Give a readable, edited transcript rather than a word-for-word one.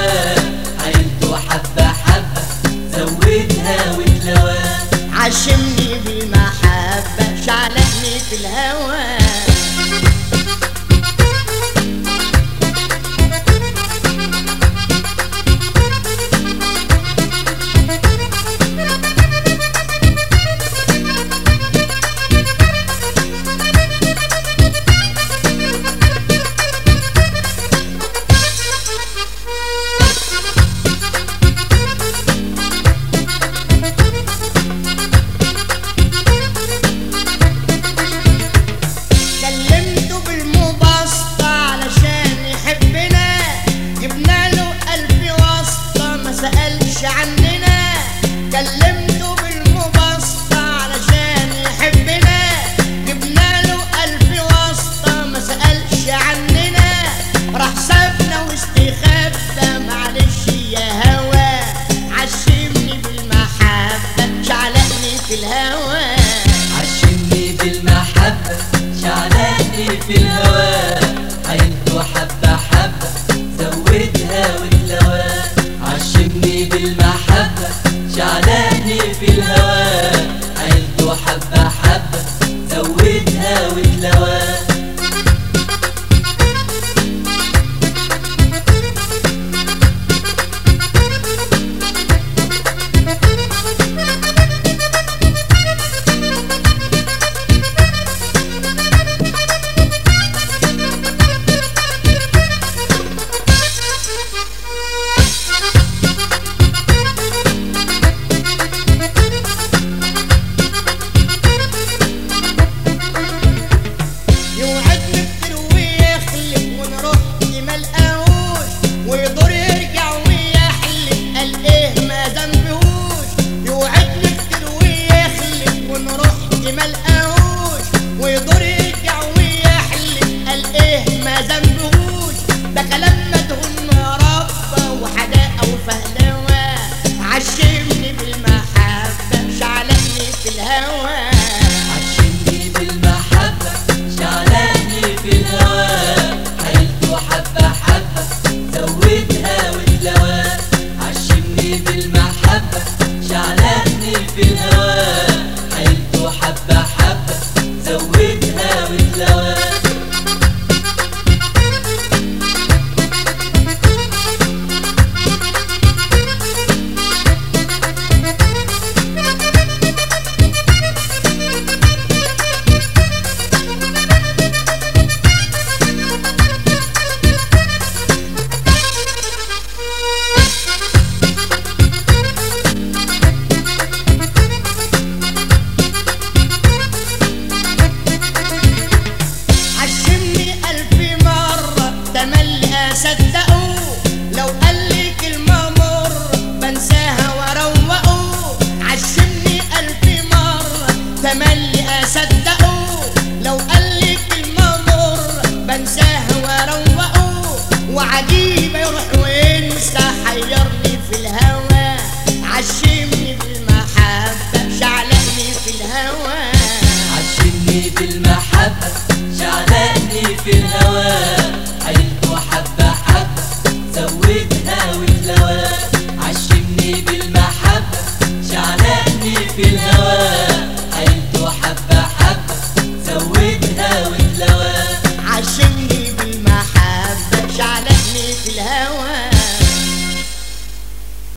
الهواه، عيلته حبة حبة زودها وتلواه. عشمني بالمحبة شعلقني في الهوى. كلمته بالمبسطة علشان يحبنا، جبنا له ألف واسطة ما سألش عننا. راح سابنا واستخبى معلش يا هوا، عشمني بالمحبة شعلقني في الهوا. عشمني بالمحبة شعلقني في الهوا، عيلته حبة حبة زودها وتلواه. عشمني بالمحبة شعلقني في الهوى، عيلته حبة حبة زودها وتلواه. ويضر يرجع ويحلف قال ايه ما ذنبهوش، ده كلام مدهون مربى وحداقه وفهلوه. عشمني بالمحبه شعلقني في الهوى. عشمني بالمحبه شعلقني في الهوى، عيلته حبه حبه زودها وتلواه. عشمني بالمحبه شعلقني في الهوى، عيلته حبه حبه زودها وتلواه. صدقوا لو قال لي كلمة مر بنساها واروقه. عشمني ألف مرة تملي أصدقه، لو قال لي كلمة مر بنساها واروقه. وعجيبة يروح وينسى حيرني في الهوى. عشمني بالمحبة شعلقني في الهوى. عشمني بالمحبة شعلقني في الهوى، عيلته حبة حبة زودها وتلواه.